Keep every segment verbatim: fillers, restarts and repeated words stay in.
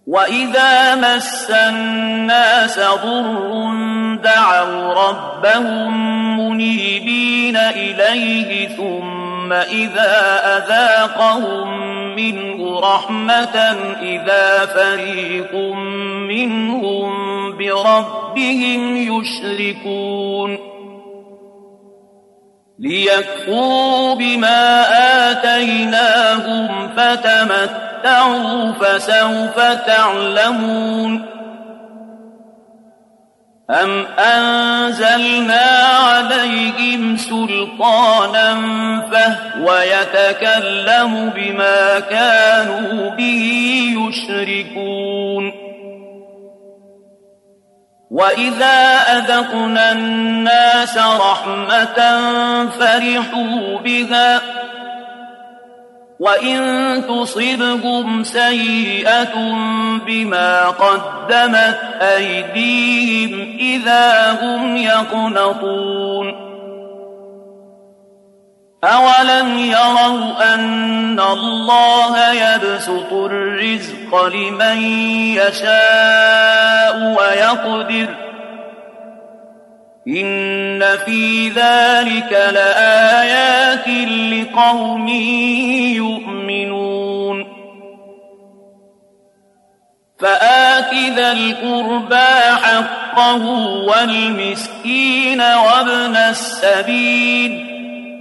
وإذا مس الناس ضر دعوا ربهم منيبين إليه ثم إذا أذاقهم منه رحمة إذا فريق منهم بربهم يشركون ليكفروا بما آتيناهم فتمتعوا فسوف تعلمون أم أنزلنا عليهم سلطانا فهو يتكلم بما كانوا به يشركون وإذا أذقنا الناس رحمة فرحوا بها وإن تصبهم سيئة بما قدمت أيديهم إذا هم يقنطون أولم يروا أن الله يبسط الرزق لمن يشاء ويقدر إن في ذلك لآيات لقوم يؤمنون فآت ذا القربى حقه والمسكين وابن السبيل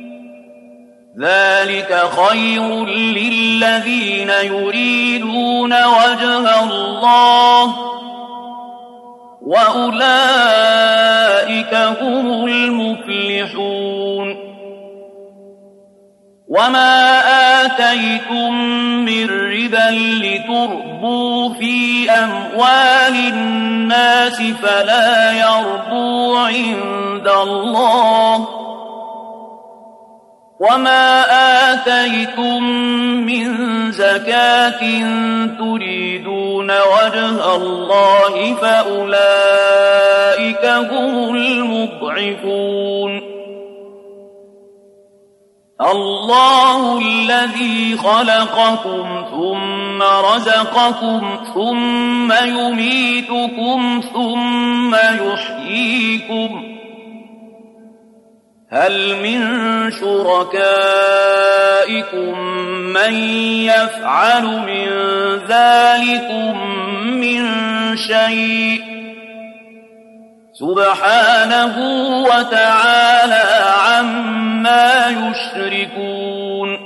ذلك خير للذين يريدون وجه الله وأولئك هم المفلحون وما آتيتم من ربا لتربوا في أموال الناس فلا يربو عند الله وما آتيتم من زكاة تريدون وجه الله فأولئك هم المضعفون الله الذي خلقكم ثم رزقكم ثم يميتكم ثم يحييكم هل من شركائكم من يفعل من ذلكم من شيء سبحانه وتعالى عما يشركون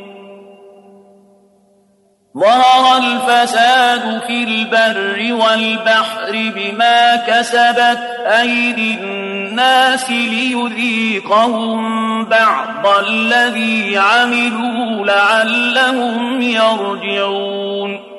ظهر الفساد في البر والبحر بما كسبت أيدي الناس ليذيقهم بعض الذي عملوا لعلهم يرجعون